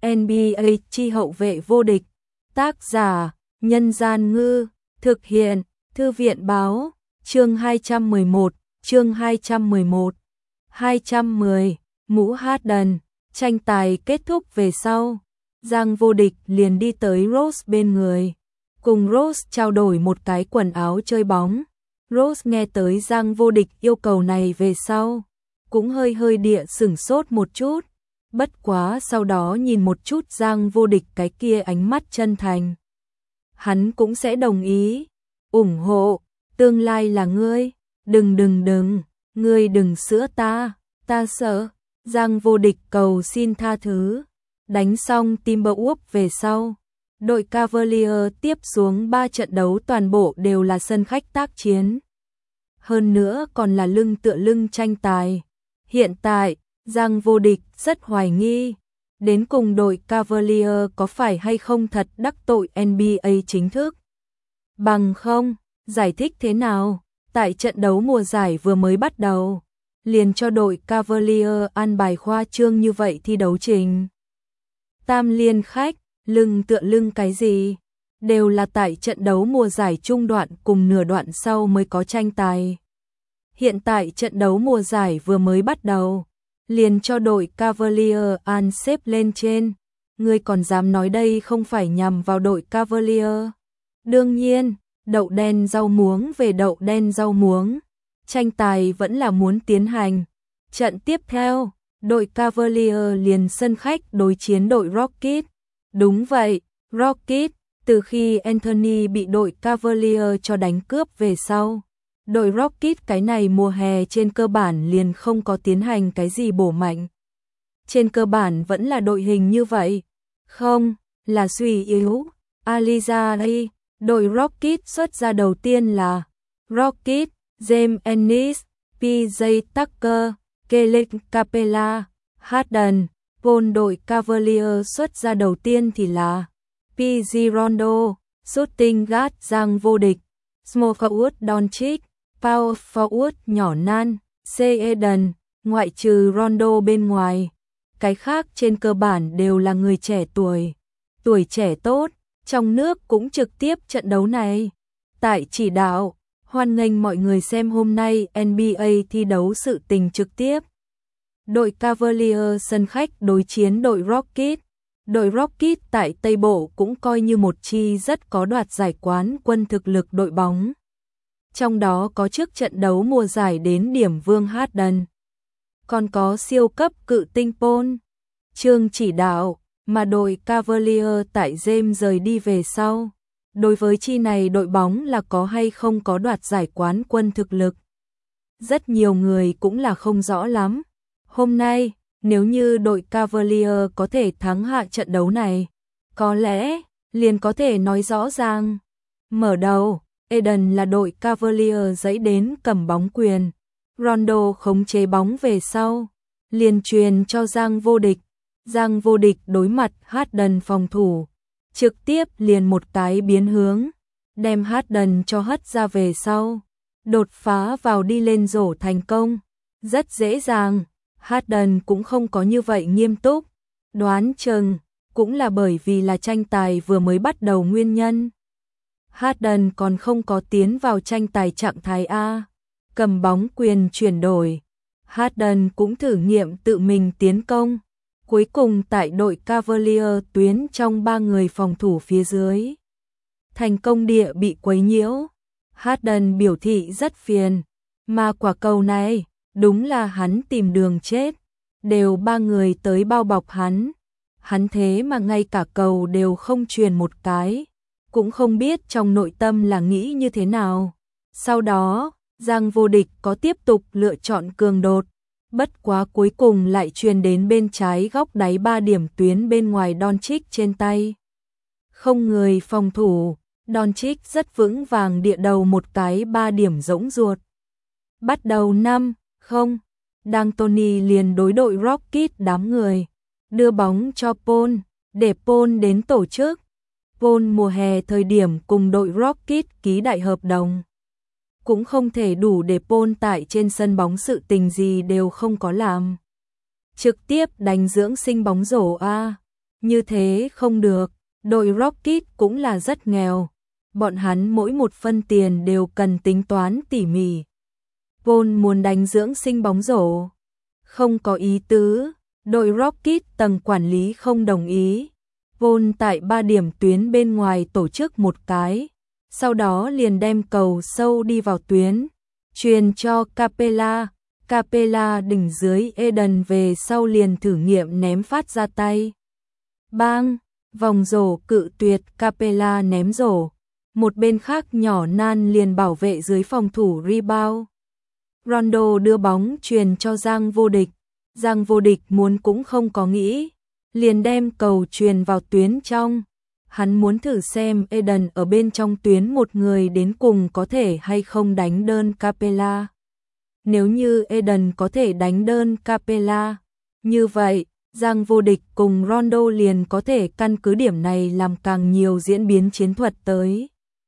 NBA chi hậu vệ vô địch. Tác giả: Nhân Gian Ngư. Thực hiện: Thư viện Báo. Chương 211. Chương 211. 210. Mũ Harden. Tranh tài kết thúc về sau, Giang Vô Địch liền đi tới Rose bên người, cùng Rose trao đổi một cái quần áo chơi bóng. Rose nghe tới Giang Vô Địch yêu cầu này về sau, cũng hơi địa sửng sốt một chút, bất quá sau đó nhìn một chút Giang Vô Địch cái kia ánh mắt chân thành, hắn cũng sẽ đồng ý, ủng hộ, tương lai là ngươi, đừng, ngươi đừng sữa ta sợ. Giang Vô Địch cầu xin tha thứ. Đánh xong Timberwolves về sau, đội Cavaliers tiếp xuống 3 trận đấu toàn bộ đều là sân khách tác chiến. Hơn nữa còn là lưng tựa lưng tranh tài. Hiện tại, Giang Vô Địch rất hoài nghi, đến cùng đội Cavaliers có phải hay không thật đắc tội NBA chính thức. Bằng không, giải thích thế nào, tại trận đấu mùa giải vừa mới bắt đầu, liền cho đội Cavaliers an bài khoa trương như vậy thi đấu trình. Tam liên khách, lưng tựa lưng cái gì, đều là tại trận đấu mùa giải trung đoạn cùng nửa đoạn sau mới có tranh tài. Hiện tại trận đấu mùa giải vừa mới bắt đầu, liền cho đội Cavaliers an xếp lên trên, ngươi còn dám nói đây không phải nhằm vào đội Cavaliers. Đương nhiên, đậu đen rau muống về đậu đen rau muống, tranh tài vẫn là muốn tiến hành. Trận tiếp theo, đội Cavaliers liền sân khách đối chiến đội Rockets. Đúng vậy, Rockets, từ khi Anthony bị đội Cavaliers cho đánh cướp về sau, đội Rockets cái này mùa hè trên cơ bản liền không có tiến hành cái gì bổ mạnh. Trên cơ bản vẫn là đội hình như vậy, không, là suy yếu. Alizari, đội Rockets xuất ra đầu tiên là Rockets, James Ennis, PJ Tucker, Kelly Capella, Harden. Paul đội Cavaliers xuất ra đầu tiên thì là PG Rondo, Shooting Guard Giang Vô Địch, Small Forward Doncic, Power Forward nhỏ Nan, C. Eden, ngoại trừ Rondo bên ngoài. Cái khác trên cơ bản đều là người trẻ tuổi trẻ tốt, trong nước cũng trực tiếp trận đấu này. Tại chỉ đạo, hoan nghênh mọi người xem hôm nay NBA thi đấu sự tình trực tiếp. Đội Cavaliers sân khách đối chiến đội Rockets. Đội Rockets tại Tây Bộ cũng coi như một chi rất có đoạt giải quán quân thực lực đội bóng. Trong đó có trước trận đấu mùa giải đến điểm vương Harden. Còn có siêu cấp cự tinh Paul. Chương chỉ đạo, mà đội Cavaliers tại James rời đi về sau. Đối với chi này đội bóng là có hay không có đoạt giải quán quân thực lực. Rất nhiều người cũng là không rõ lắm. Hôm nay, nếu như đội Cavaliers có thể thắng hạ trận đấu này, có lẽ liền có thể nói rõ ràng. Mở đầu, Eden là đội Cavaliers dẫy đến cầm bóng quyền. Rondo khống chế bóng về sau, liền truyền cho Giang Vô Địch. Giang Vô Địch đối mặt Harden phòng thủ, trực tiếp liền một cái biến hướng, đem Harden cho hất ra về sau, đột phá vào đi lên rổ thành công, rất dễ dàng. Harden cũng không có như vậy nghiêm túc, đoán chừng cũng là bởi vì là tranh tài vừa mới bắt đầu nguyên nhân. Harden còn không có tiến vào tranh tài trạng thái A, cầm bóng quyền chuyển đổi. Harden cũng thử nghiệm tự mình tiến công. Cuối cùng tại đội Cavaliers tuyến trong 3 người phòng thủ phía dưới, thành công địa bị quấy nhiễu. Harden biểu thị rất phiền, mà quả cầu này đúng là hắn tìm đường chết, đều 3 người tới bao bọc hắn thế mà ngay cả cầu đều không truyền một cái, cũng không biết trong nội tâm là nghĩ như thế nào. Sau đó, Giang Vô Địch có tiếp tục lựa chọn cường đột, bất quá cuối cùng lại truyền đến bên trái góc đáy 3 điểm tuyến bên ngoài Doncic trên tay. Không người phòng thủ, Doncic rất vững vàng địa đầu một cái 3 điểm rỗng ruột. Bắt đầu 5-0, D'Antoni liền đối đội Rockets đám người, đưa bóng cho Paul, để Paul đến tổ chức. Paul mùa hè thời điểm cùng đội Rockets ký đại hợp đồng, cũng không thể đủ để Paul tại trên sân bóng sự tình gì đều không có làm. Trực tiếp đánh dưỡng sinh bóng rổ A. Như thế không được, đội Rocket cũng là rất nghèo. Bọn hắn mỗi một phân tiền đều cần tính toán tỉ mỉ. Paul muốn đánh dưỡng sinh bóng rổ. Không có ý tứ, đội Rocket tầng quản lý không đồng ý. Paul tại 3 điểm tuyến bên ngoài tổ chức một cái, sau đó liền đem cầu sâu đi vào tuyến, truyền cho Capella. Capella đỉnh dưới Eden về sau liền thử nghiệm ném phát ra tay. Bang, vòng rổ cự tuyệt, Capella ném rổ. Một bên khác nhỏ Nan liền bảo vệ dưới phòng thủ rebound. Rondo đưa bóng truyền cho Giang Vô Địch. Giang Vô Địch muốn cũng không có nghĩ, liền đem cầu truyền vào tuyến trong. Hắn muốn thử xem Eden ở bên trong tuyến một người đến cùng có thể hay không đánh đơn Capella. Nếu như Eden có thể đánh đơn Capella, như vậy, Giang Vô Địch cùng Rondo liền có thể căn cứ điểm này làm càng nhiều diễn biến chiến thuật tới.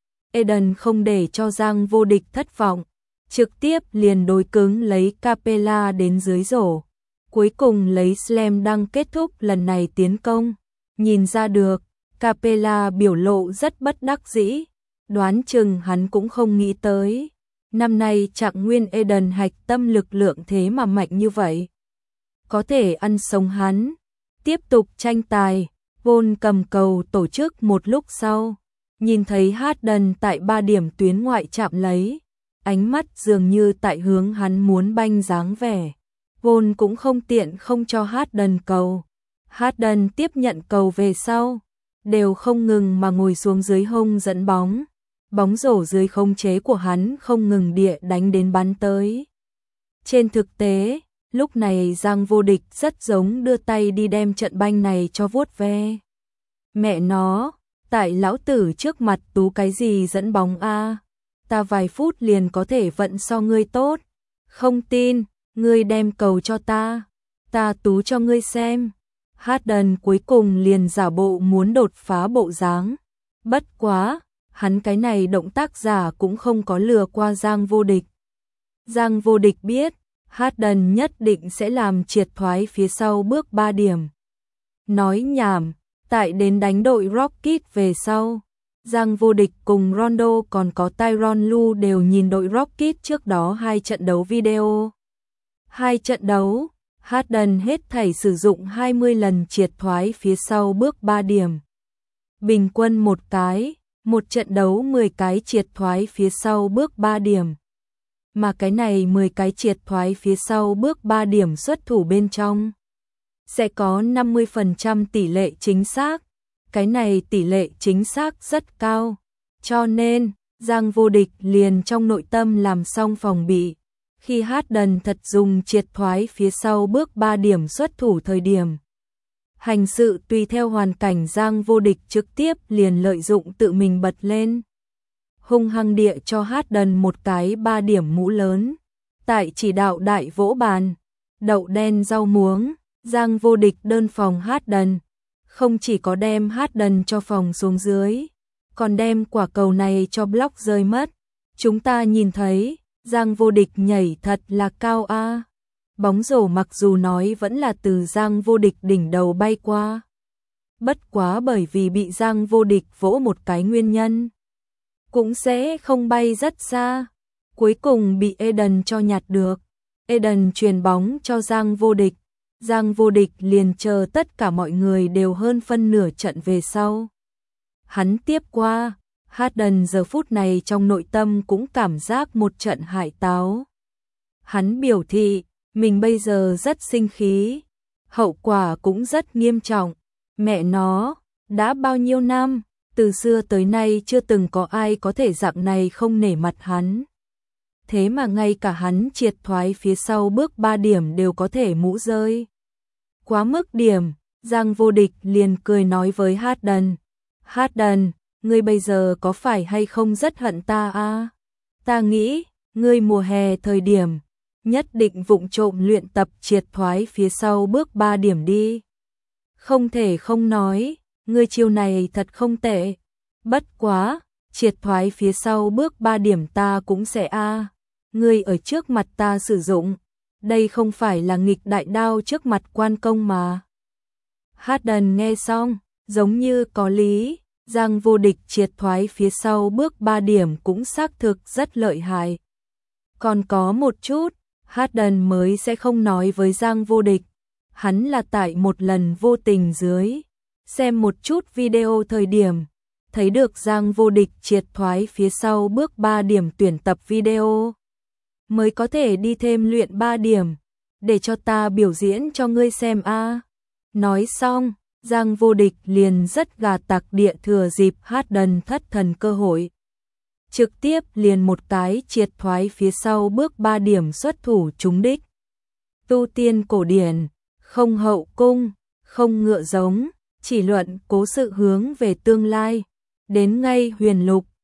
Eden không để cho Giang Vô Địch thất vọng, trực tiếp liền đối cứng lấy Capella đến dưới rổ. Cuối cùng lấy slam dunk kết thúc lần này tiến công. Nhìn ra được, Capella biểu lộ rất bất đắc dĩ, đoán chừng hắn cũng không nghĩ tới. Năm nay Trạng Nguyên Eden hạch tâm lực lượng thế mà mạnh như vậy. Có thể ăn sống hắn. Tiếp tục tranh tài, Paul cầm cầu tổ chức một lúc sau. Nhìn thấy Harden tại 3 điểm tuyến ngoại chạm lấy. Ánh mắt dường như tại hướng hắn muốn banh dáng vẻ. Paul cũng không tiện không cho Harden cầu. Harden tiếp nhận cầu về sau, đều không ngừng mà ngồi xuống dưới hông dẫn bóng. Bóng rổ dưới khống chế của hắn không ngừng địa đánh đến bắn tới. Trên thực tế, lúc này Giang Vô Địch rất giống đưa tay đi đem trận banh này cho vuốt ve. Mẹ nó, tại lão tử trước mặt tú cái gì dẫn bóng a? Ta vài phút liền có thể vận so ngươi tốt. Không tin, ngươi đem cầu cho ta tú cho ngươi xem. Harden cuối cùng liền giả bộ muốn đột phá bộ dáng. Bất quá, hắn cái này động tác giả cũng không có lừa qua Giang Vô Địch. Giang Vô Địch biết, Harden nhất định sẽ làm triệt thoái phía sau bước 3 điểm. Nói nhảm, tại đến đánh đội Rocket về sau, Giang Vô Địch cùng Rondo còn có Tyronn Lue đều nhìn đội Rocket trước đó 2 trận đấu video. 2 trận đấu, Harden hết thảy sử dụng 20 lần triệt thoái phía sau bước 3 điểm. Bình quân một cái, một trận đấu 10 cái triệt thoái phía sau bước 3 điểm. Mà cái này 10 cái triệt thoái phía sau bước 3 điểm xuất thủ bên trong sẽ có 50% tỷ lệ chính xác. Cái này tỷ lệ chính xác rất cao. Cho nên, Giang Vô Địch liền trong nội tâm làm xong phòng bị. Khi Harden thật dùng triệt thoái phía sau bước 3 điểm xuất thủ thời điểm. Hành sự tùy theo hoàn cảnh, Giang Vô Địch trực tiếp liền lợi dụng tự mình bật lên. Hung hăng địa cho Harden một cái 3 điểm mũ lớn. Tại chỉ đạo đại vỗ bàn, đậu đen rau muống, Giang Vô Địch đơn phòng Harden. Không chỉ có đem Harden cho phòng xuống dưới, còn đem quả cầu này cho block rơi mất. Chúng ta nhìn thấy, Giang Vô Địch nhảy thật là cao a. Bóng rổ mặc dù nói vẫn là từ Giang Vô Địch đỉnh đầu bay qua. Bất quá bởi vì bị Giang Vô Địch vỗ một cái nguyên nhân, cũng sẽ không bay rất xa. Cuối cùng bị Eden cho nhặt được. Eden truyền bóng cho Giang Vô Địch. Giang Vô Địch liền chờ tất cả mọi người đều hơn phân nửa trận về sau. Hắn tiếp qua, Harden giờ phút này trong nội tâm cũng cảm giác một trận hải táo. Hắn biểu thị, mình bây giờ rất sinh khí, hậu quả cũng rất nghiêm trọng. Mẹ nó, đã bao nhiêu năm, từ xưa tới nay chưa từng có ai có thể dạng này không nể mặt hắn. Thế mà ngay cả hắn triệt thoái phía sau bước 3 điểm đều có thể mũ rơi. Quá mức điểm, Giang Vô Địch liền cười nói với Harden. Harden, ngươi bây giờ có phải hay không rất hận ta a? Ta nghĩ, ngươi mùa hè thời điểm, nhất định vụng trộm luyện tập triệt thoái phía sau bước 3 điểm đi. Không thể không nói, ngươi chiêu này thật không tệ. Bất quá, triệt thoái phía sau bước 3 điểm ta cũng sẽ a. Ngươi ở trước mặt ta sử dụng, đây không phải là nghịch đại đao trước mặt quan công mà. Harden nghe xong, giống như có lý, Giang Vô Địch triệt thoái phía sau bước 3 điểm cũng xác thực rất lợi hại. Còn có một chút, Harden mới sẽ không nói với Giang Vô Địch. Hắn là tại một lần vô tình dưới, xem một chút video thời điểm, thấy được Giang Vô Địch triệt thoái phía sau bước 3 điểm tuyển tập video. Mới có thể đi thêm luyện 3 điểm, để cho ta biểu diễn cho ngươi xem a. Nói xong, Giang Vô Địch liền rất gà tặc địa thừa dịp Harden thất thần cơ hội. Trực tiếp liền một cái triệt thoái phía sau bước 3 điểm xuất thủ trúng đích. Tu tiên cổ điển, không hậu cung, không ngựa giống, chỉ luận cố sự hướng về tương lai. Đến ngay huyền lục,